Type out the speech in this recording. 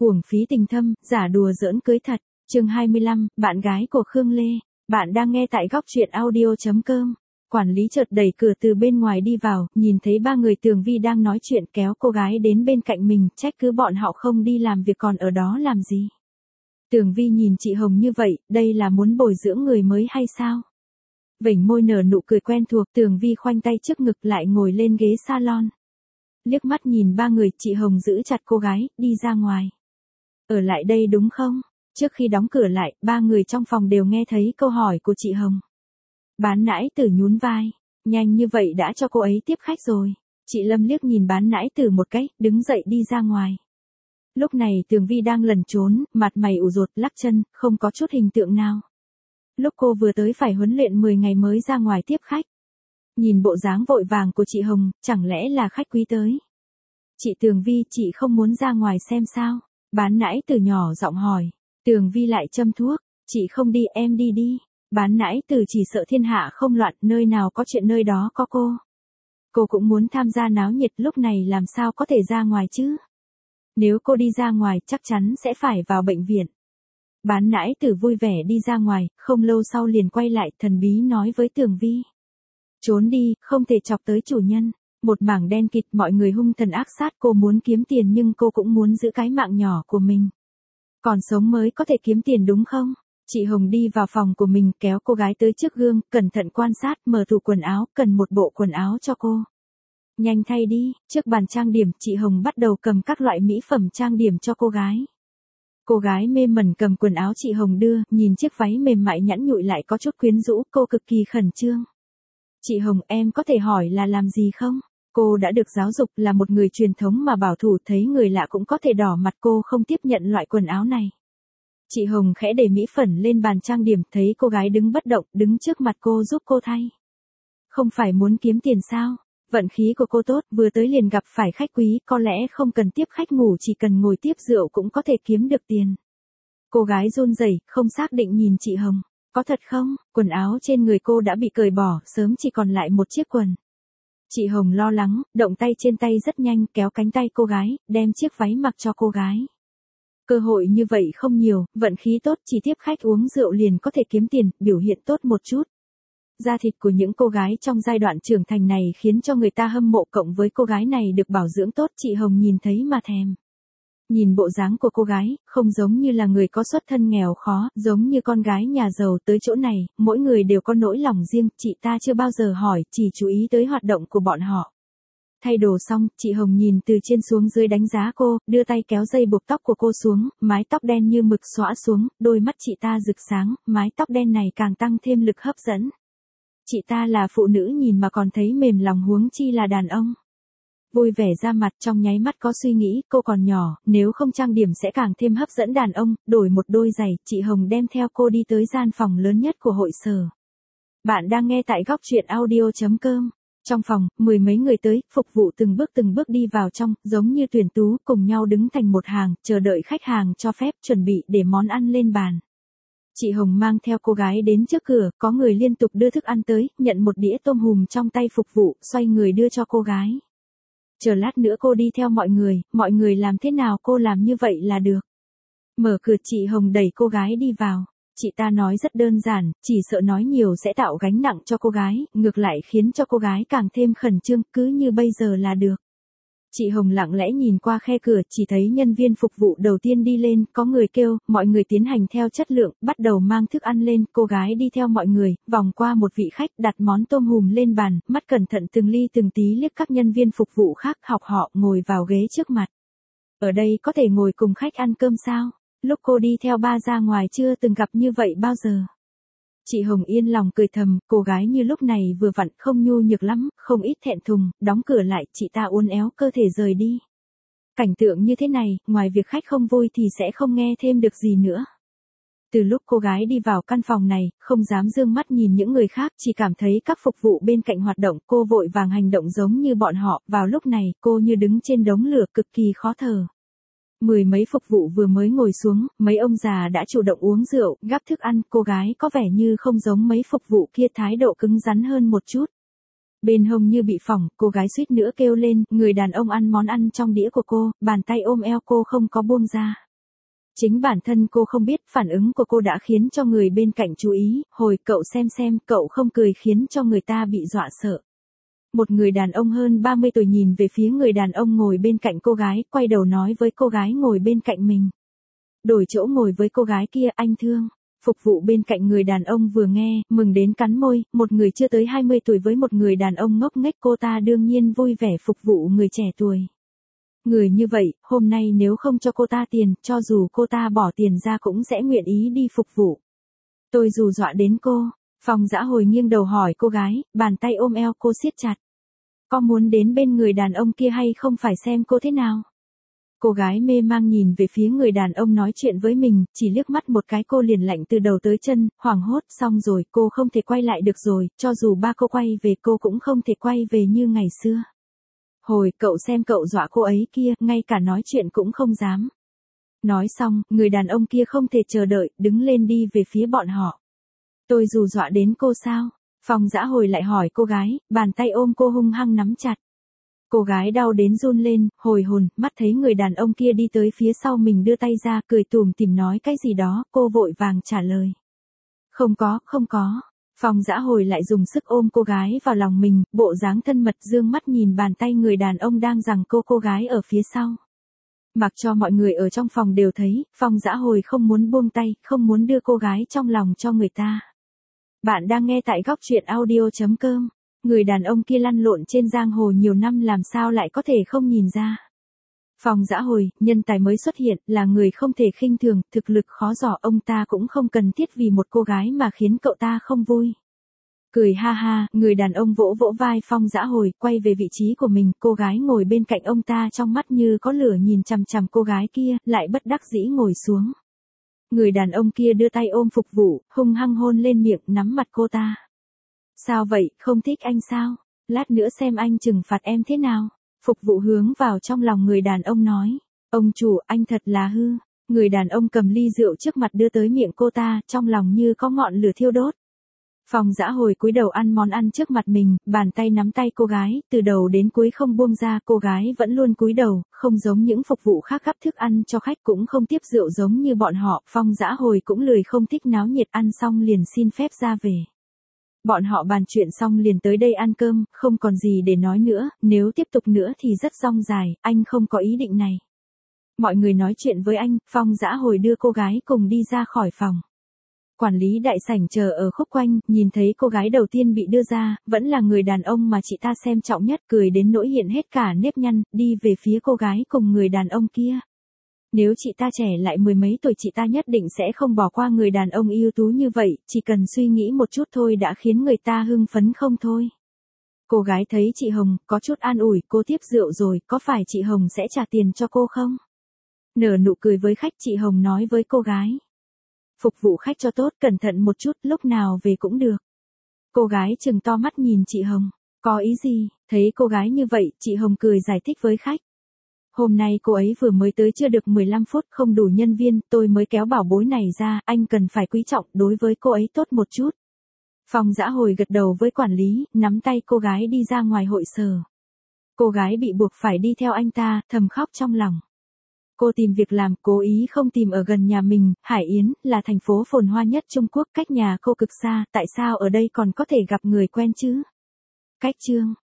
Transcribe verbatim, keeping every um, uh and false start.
Uổng phí tình thâm, giả đùa giỡn cưới thật. Chương hai mươi lăm, bạn gái của Khương Lê. Bạn đang nghe tại góc truyện audio chấm com. Quản lý chợt đẩy cửa từ bên ngoài đi vào, nhìn thấy ba người Tường Vi đang nói chuyện, kéo cô gái đến bên cạnh mình, trách cứ bọn họ không đi làm việc còn ở đó làm gì. Tường Vi nhìn chị Hồng như vậy, đây là muốn bồi dưỡng người mới hay sao? Vểnh môi nở nụ cười quen thuộc, Tường Vi khoanh tay trước ngực lại ngồi lên ghế salon. Liếc mắt nhìn ba người, chị Hồng giữ chặt cô gái, đi ra ngoài. Ở lại đây đúng không? Trước khi đóng cửa lại, ba người trong phòng đều nghe thấy câu hỏi của chị Hồng. Bán nãi tử nhún vai. Nhanh như vậy đã cho cô ấy tiếp khách rồi. Chị Lâm liếc nhìn bán nãi tử một cái, đứng dậy đi ra ngoài. Lúc này Tường Vi đang lẩn trốn, mặt mày ủ rột, lắc chân, không có chút hình tượng nào. Lúc cô vừa tới phải huấn luyện mười ngày mới ra ngoài tiếp khách. Nhìn bộ dáng vội vàng của chị Hồng, chẳng lẽ là khách quý tới. Chị Tường Vi, chị không muốn ra ngoài xem sao? Bán nãi tử nhỏ giọng hỏi. Tường Vi lại châm thuốc. Chị không đi, em đi đi. Bán nãi tử chỉ sợ thiên hạ không loạn, nơi nào có chuyện nơi đó có cô. Cô cũng muốn tham gia náo nhiệt, lúc này làm sao có thể ra ngoài chứ? Nếu cô đi ra ngoài chắc chắn sẽ phải vào bệnh viện. Bán nãi tử vui vẻ đi ra ngoài, không lâu sau liền quay lại, thần bí nói với Tường Vi. Trốn đi, không thể chọc tới chủ nhân. Một mảng đen kịt, mọi người hung thần ác sát, cô muốn kiếm tiền nhưng cô cũng muốn giữ cái mạng nhỏ của mình. Còn sống mới có thể kiếm tiền đúng không? Chị Hồng đi vào phòng của mình, kéo cô gái tới trước gương, cẩn thận quan sát, mở tủ quần áo, cần một bộ quần áo cho cô. Nhanh thay đi. Trước bàn trang điểm, chị Hồng bắt đầu cầm các loại mỹ phẩm trang điểm cho cô gái. Cô gái mê mẩn cầm quần áo chị Hồng đưa, nhìn chiếc váy mềm mại nhẵn nhụi lại có chút quyến rũ, cô cực kỳ khẩn trương. Chị Hồng, em có thể hỏi là làm gì không? Cô đã được giáo dục là một người truyền thống mà bảo thủ, thấy người lạ cũng có thể đỏ mặt, cô không tiếp nhận loại quần áo này. Chị Hồng khẽ để mỹ phẩm lên bàn trang điểm, thấy cô gái đứng bất động, đứng trước mặt cô giúp cô thay. Không phải muốn kiếm tiền sao? Vận khí của cô tốt, vừa tới liền gặp phải khách quý, có lẽ không cần tiếp khách ngủ, chỉ cần ngồi tiếp rượu cũng có thể kiếm được tiền. Cô gái run rẩy, không xác định nhìn chị Hồng. Có thật không? Quần áo trên người cô đã bị cởi bỏ, sớm chỉ còn lại một chiếc quần. Chị Hồng lo lắng, động tay trên tay rất nhanh, kéo cánh tay cô gái, đem chiếc váy mặc cho cô gái. Cơ hội như vậy không nhiều, vận khí tốt, chỉ tiếp khách uống rượu liền có thể kiếm tiền, biểu hiện tốt một chút. Da thịt của những cô gái trong giai đoạn trưởng thành này khiến cho người ta hâm mộ, cộng với cô gái này được bảo dưỡng tốt, chị Hồng nhìn thấy mà thèm. Nhìn bộ dáng của cô gái, không giống như là người có xuất thân nghèo khó, giống như con gái nhà giàu. Tới chỗ này, mỗi người đều có nỗi lòng riêng, chị ta chưa bao giờ hỏi, chỉ chú ý tới hoạt động của bọn họ. Thay đồ xong, chị Hồng nhìn từ trên xuống dưới đánh giá cô, đưa tay kéo dây buộc tóc của cô xuống, mái tóc đen như mực xõa xuống, đôi mắt chị ta rực sáng, mái tóc đen này càng tăng thêm lực hấp dẫn. Chị ta là phụ nữ nhìn mà còn thấy mềm lòng, huống chi là đàn ông. Vui vẻ ra mặt, trong nháy mắt có suy nghĩ, cô còn nhỏ, nếu không trang điểm sẽ càng thêm hấp dẫn đàn ông. Đổi một đôi giày, chị Hồng đem theo cô đi tới gian phòng lớn nhất của hội sở. Bạn đang nghe tại góc truyện audio chấm com. Trong phòng, mười mấy người tới, phục vụ từng bước từng bước đi vào trong, giống như tuyển tú, cùng nhau đứng thành một hàng, chờ đợi khách hàng cho phép, chuẩn bị để món ăn lên bàn. Chị Hồng mang theo cô gái đến trước cửa, có người liên tục đưa thức ăn tới, nhận một đĩa tôm hùm trong tay phục vụ, xoay người đưa cho cô gái. Chờ lát nữa cô đi theo mọi người, mọi người làm thế nào cô làm như vậy là được. Mở cửa, chị Hồng đẩy cô gái đi vào. Chị ta nói rất đơn giản, chỉ sợ nói nhiều sẽ tạo gánh nặng cho cô gái, ngược lại khiến cho cô gái càng thêm khẩn trương, cứ như bây giờ là được. Chị Hồng lặng lẽ nhìn qua khe cửa, chỉ thấy nhân viên phục vụ đầu tiên đi lên, có người kêu, mọi người tiến hành theo chất lượng, bắt đầu mang thức ăn lên, cô gái đi theo mọi người, vòng qua một vị khách, đặt món tôm hùm lên bàn, mắt cẩn thận từng ly từng tí liếc các nhân viên phục vụ khác, học họ, ngồi vào ghế trước mặt. Ở đây có thể ngồi cùng khách ăn cơm sao? Lúc cô đi theo ba ra ngoài chưa từng gặp như vậy bao giờ. Chị Hồng yên lòng cười thầm, cô gái như lúc này vừa vặn, không nhu nhược lắm, không ít thẹn thùng, đóng cửa lại, chị ta uốn éo cơ thể rời đi. Cảnh tượng như thế này, ngoài việc khách không vui thì sẽ không nghe thêm được gì nữa. Từ lúc cô gái đi vào căn phòng này, không dám dương mắt nhìn những người khác, chỉ cảm thấy các phục vụ bên cạnh hoạt động, cô vội vàng hành động giống như bọn họ, vào lúc này, cô như đứng trên đống lửa, cực kỳ khó thở. Mười mấy phục vụ vừa mới ngồi xuống, mấy ông già đã chủ động uống rượu, gắp thức ăn, cô gái có vẻ như không giống mấy phục vụ kia, thái độ cứng rắn hơn một chút. Bên hông như bị phỏng, cô gái suýt nữa kêu lên, người đàn ông ăn món ăn trong đĩa của cô, bàn tay ôm eo cô không có buông ra. Chính bản thân cô không biết phản ứng của cô đã khiến cho người bên cạnh chú ý, hồi cậu xem xem, cậu không cười khiến cho người ta bị dọa sợ. Một người đàn ông hơn ba mươi tuổi nhìn về phía người đàn ông ngồi bên cạnh cô gái, quay đầu nói với cô gái ngồi bên cạnh mình. Đổi chỗ ngồi với cô gái kia, anh thương. Phục vụ bên cạnh người đàn ông vừa nghe, mừng đến cắn môi, một người chưa tới hai mươi tuổi với một người đàn ông ngốc nghếch, cô ta đương nhiên vui vẻ phục vụ người trẻ tuổi. Người như vậy, hôm nay nếu không cho cô ta tiền, cho dù cô ta bỏ tiền ra cũng sẽ nguyện ý đi phục vụ. Tôi dù dọa đến cô. Phong Dã Hồi nghiêng đầu hỏi cô gái, bàn tay ôm eo cô siết chặt. Có muốn đến bên người đàn ông kia hay không phải xem cô thế nào? Cô gái mê mang nhìn về phía người đàn ông nói chuyện với mình, chỉ liếc mắt một cái cô liền lạnh từ đầu tới chân, hoảng hốt, xong rồi, cô không thể quay lại được rồi, cho dù ba cô quay về cô cũng không thể quay về như ngày xưa. Hồi, cậu xem cậu dọa cô ấy kia, ngay cả nói chuyện cũng không dám. Nói xong, người đàn ông kia không thể chờ đợi, đứng lên đi về phía bọn họ. Tôi dù dọa đến cô sao? Phong Dã Hồi lại hỏi cô gái, bàn tay ôm cô hung hăng nắm chặt. Cô gái đau đến run lên, hồi hồn, mắt thấy người đàn ông kia đi tới phía sau mình đưa tay ra, cười tủm tỉm nói cái gì đó, cô vội vàng trả lời. Không có, không có. Phong Dã Hồi lại dùng sức ôm cô gái vào lòng mình, bộ dáng thân mật dương mắt nhìn bàn tay người đàn ông đang giằng cô cô gái ở phía sau. Mặc cho mọi người ở trong phòng đều thấy, Phong Dã Hồi không muốn buông tay, không muốn đưa cô gái trong lòng cho người ta. Bạn đang nghe tại góc truyện audio chấm com. Người đàn ông kia lăn lộn trên giang hồ nhiều năm làm sao lại có thể không nhìn ra. Phong Dã Hồi, nhân tài mới xuất hiện, là người không thể khinh thường, thực lực khó dò, ông ta cũng không cần thiết vì một cô gái mà khiến cậu ta không vui. Cười ha ha, người đàn ông vỗ vỗ vai Phong Dã Hồi, quay về vị trí của mình, cô gái ngồi bên cạnh ông ta trong mắt như có lửa nhìn chằm chằm cô gái kia, lại bất đắc dĩ ngồi xuống. Người đàn ông kia đưa tay ôm phục vụ, hung hăng hôn lên miệng, nắm mặt cô ta. Sao vậy, không thích anh sao? Lát nữa xem anh trừng phạt em thế nào? Phục vụ hướng vào trong lòng người đàn ông nói. Ông chủ, anh thật là hư. Người đàn ông cầm ly rượu trước mặt đưa tới miệng cô ta, trong lòng như có ngọn lửa thiêu đốt. Phong Dã Hồi cúi đầu ăn món ăn trước mặt mình, bàn tay nắm tay cô gái, từ đầu đến cuối không buông ra, cô gái vẫn luôn cúi đầu, không giống những phục vụ khác gắp thức ăn cho khách, cũng không tiếp rượu giống như bọn họ. Phong Dã Hồi cũng lười không thích náo nhiệt, ăn xong liền xin phép ra về. Bọn họ bàn chuyện xong liền tới đây ăn cơm, không còn gì để nói nữa, nếu tiếp tục nữa thì rất rong dài, anh không có ý định này. Mọi người nói chuyện với anh, Phong Dã Hồi đưa cô gái cùng đi ra khỏi phòng. Quản lý đại sảnh chờ ở khúc quanh, nhìn thấy cô gái đầu tiên bị đưa ra, vẫn là người đàn ông mà chị ta xem trọng nhất, cười đến nỗi hiện hết cả nếp nhăn, đi về phía cô gái cùng người đàn ông kia. Nếu chị ta trẻ lại mười mấy tuổi chị ta nhất định sẽ không bỏ qua người đàn ông ưu tú như vậy, chỉ cần suy nghĩ một chút thôi đã khiến người ta hưng phấn không thôi. Cô gái thấy chị Hồng, có chút an ủi, cô tiếp rượu rồi, có phải chị Hồng sẽ trả tiền cho cô không? Nở nụ cười với khách, chị Hồng nói với cô gái. Phục vụ khách cho tốt, cẩn thận một chút, lúc nào về cũng được. Cô gái trừng to mắt nhìn chị Hồng, có ý gì? Thấy cô gái như vậy, chị Hồng cười giải thích với khách. Hôm nay cô ấy vừa mới tới chưa được mười lăm phút, không đủ nhân viên, tôi mới kéo bảo bối này ra, anh cần phải quý trọng, đối với cô ấy tốt một chút. Phong Dã Hồi gật đầu với quản lý, nắm tay cô gái đi ra ngoài hội sở. Cô gái bị buộc phải đi theo anh ta, thầm khóc trong lòng. Cô tìm việc làm, cố ý không tìm ở gần nhà mình, Hải Yến, là thành phố phồn hoa nhất Trung Quốc, cách nhà cô cực xa, tại sao ở đây còn có thể gặp người quen chứ? Cách chương.